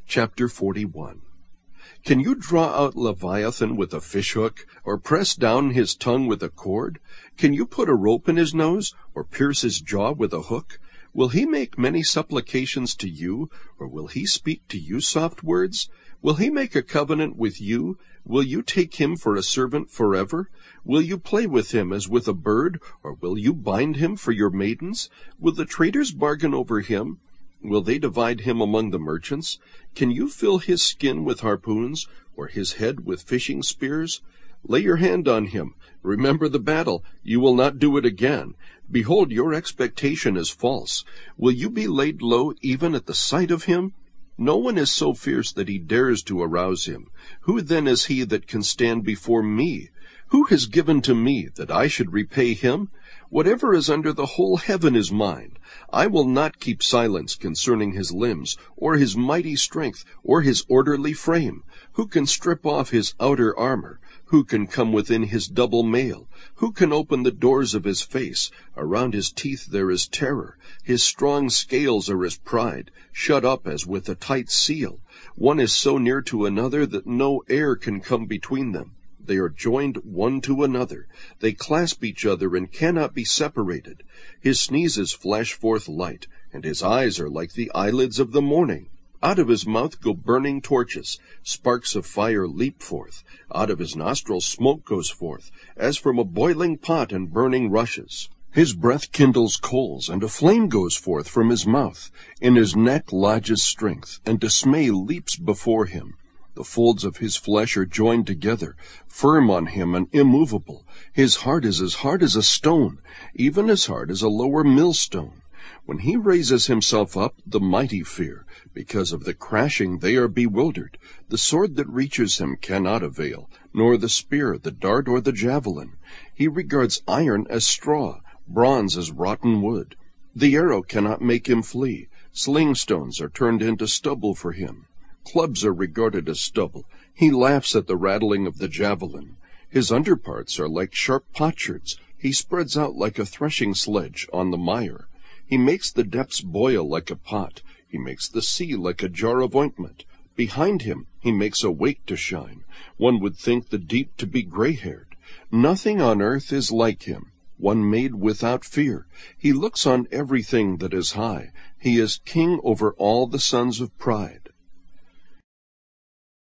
Chapter 41. Can you draw out Leviathan with a fishhook, or press down his tongue with a cord? Can you put a rope in his nose, or pierce his jaw with a hook? Will he make many supplications to you, or will he speak to you soft words? Will he make a covenant with you? Will you take him for a servant forever? Will you play with him as with a bird, or will you bind him for your maidens? Will the traders bargain over him? Will they divide him among the merchants? Can you fill his skin with harpoons, or his head with fishing spears? Lay your hand on him. Remember the battle. You will not do it again. Behold, your expectation is false. Will you be laid low even at the sight of him? No one is so fierce that he dares to arouse him. Who then is he that can stand before me? Who has given to me that I should repay him? Whatever is under the whole heaven is mine. I will not keep silence concerning his limbs, or his mighty strength, or his orderly frame. Who can strip off his outer armor? Who can come within his double mail? Who can open the doors of his face? Around his teeth there is terror. His strong scales are his pride, shut up as with a tight seal. One is so near to another that no air can come between them. They are joined one to another. They clasp each other and cannot be separated. His sneezes flash forth light, and his eyes are like the eyelids of the morning. Out of his mouth go burning torches. Sparks of fire leap forth. Out of his nostrils smoke goes forth, as from a boiling pot and burning rushes. His breath kindles coals, and a flame goes forth from his mouth. In his neck lodges strength, and dismay leaps before him. The folds of his flesh are joined together, firm on him and immovable. His heart is as hard as a stone, even as hard as a lower millstone. When he raises himself up, the mighty fear. Because of the crashing they are bewildered. The sword that reaches him cannot avail, nor the spear, the dart, or the javelin. He regards iron as straw, bronze as rotten wood. The arrow cannot make him flee. Sling stones are turned into stubble for him. Clubs are regarded as stubble. He laughs at the rattling of the javelin. His underparts are like sharp potsherds. He spreads out like a threshing sledge on the mire. He makes the depths boil like a pot. He makes the sea like a jar of ointment. Behind him he makes a wake to shine. One would think the deep to be gray-haired. Nothing on earth is like him, one made without fear. He looks on everything that is high. He is king over all the sons of pride.